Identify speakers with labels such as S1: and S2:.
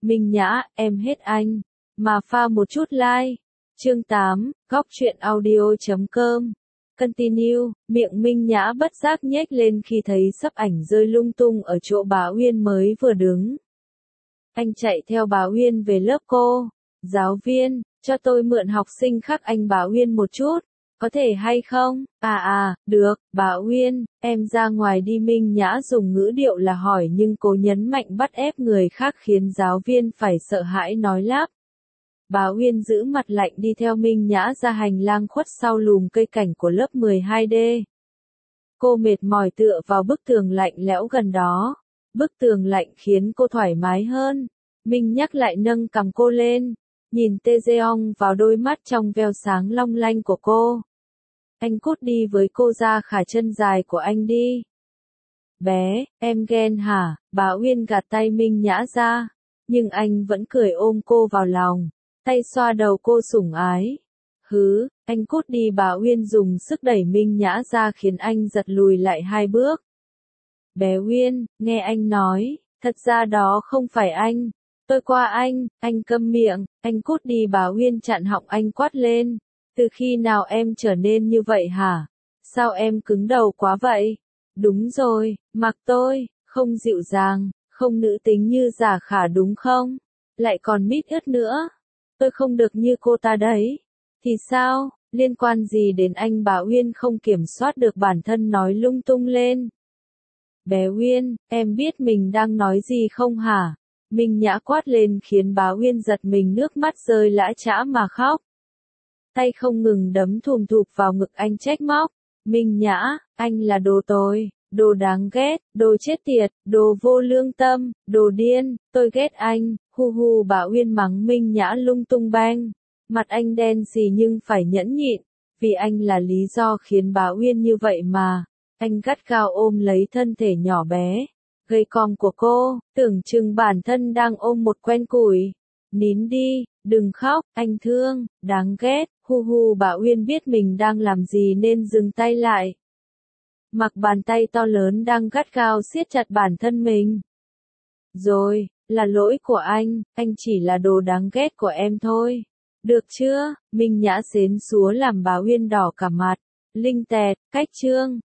S1: Minh Nhã, em hết anh. Mà pha một chút like. Chương 8, góc truyện audio.com. Continue, miệng Minh Nhã bất giác nhếch lên khi thấy sấp ảnh rơi lung tung ở chỗ bà Uyên mới vừa đứng. Anh chạy theo bà Uyên về lớp cô. Giáo viên, cho tôi mượn học sinh khác anh bà Uyên một chút. Có thể hay không? Được, bà Uyên, em ra ngoài đi. Minh Nhã dùng ngữ điệu là hỏi nhưng cô nhấn mạnh bắt ép người khác khiến giáo viên phải sợ hãi nói lắp. Bà Uyên giữ mặt lạnh đi theo Minh Nhã ra hành lang khuất sau lùm cây cảnh của lớp 12D. Cô mệt mỏi tựa vào bức tường lạnh lẽo gần đó. Bức tường lạnh khiến cô thoải mái hơn. Minh Nhắc lại nâng cằm cô lên, nhìn Taejeong vào đôi mắt trong veo sáng long lanh của cô. Anh cút đi với cô ra khả chân dài của anh đi. Bé, em ghen hả? Bà Uyên gạt tay Minh Nhã ra, nhưng anh vẫn cười ôm cô vào lòng, tay xoa đầu cô sủng ái. Hứ, anh cút đi. Bà Uyên dùng sức đẩy Minh Nhã ra khiến anh giật lùi lại 2 bước. Bé Uyên, nghe anh nói, thật ra đó không phải anh. Tôi qua anh câm miệng, anh cút đi. Bà Uyên chặn họng anh quát lên. Từ khi nào em trở nên như vậy hả? Sao em cứng đầu quá vậy? Đúng rồi, mặc tôi, không dịu dàng, không nữ tính như Giả Khả đúng không? Lại còn mít ướt nữa. Tôi không được như cô ta đấy. Thì sao, liên quan gì đến anh? Bà Uyên không kiểm soát được bản thân nói lung tung lên. Bé Uyên, em biết mình đang nói gì không hả? Minh Nhã quát lên khiến bà Uyên giật mình, nước mắt rơi lã chã mà khóc. Tay không ngừng đấm thùm thụp vào ngực anh trách móc. Minh Nhã, anh là đồ tồi, đồ đáng ghét, đồ chết tiệt, đồ vô lương tâm, đồ điên, tôi ghét anh. Hu hu. Bà Uyên mắng Minh Nhã lung tung beng. Mặt anh đen xì nhưng phải nhẫn nhịn, vì anh là lý do khiến bà Uyên như vậy mà. Anh gắt gao ôm lấy thân thể nhỏ bé, gầy còm của cô, tưởng chừng bản thân đang ôm một quen củi. Nín đi, đừng khóc, anh thương, đáng ghét. Hu hu. Bà Uyên biết mình đang làm gì nên dừng tay lại. Mặc bàn tay to lớn đang gắt gao siết chặt bản thân mình. Rồi, là lỗi của anh chỉ là đồ đáng ghét của em thôi. Được chưa? Minh Nhã xến xúa làm bà Uyên đỏ cả mặt. Linh tẹt, cách chương.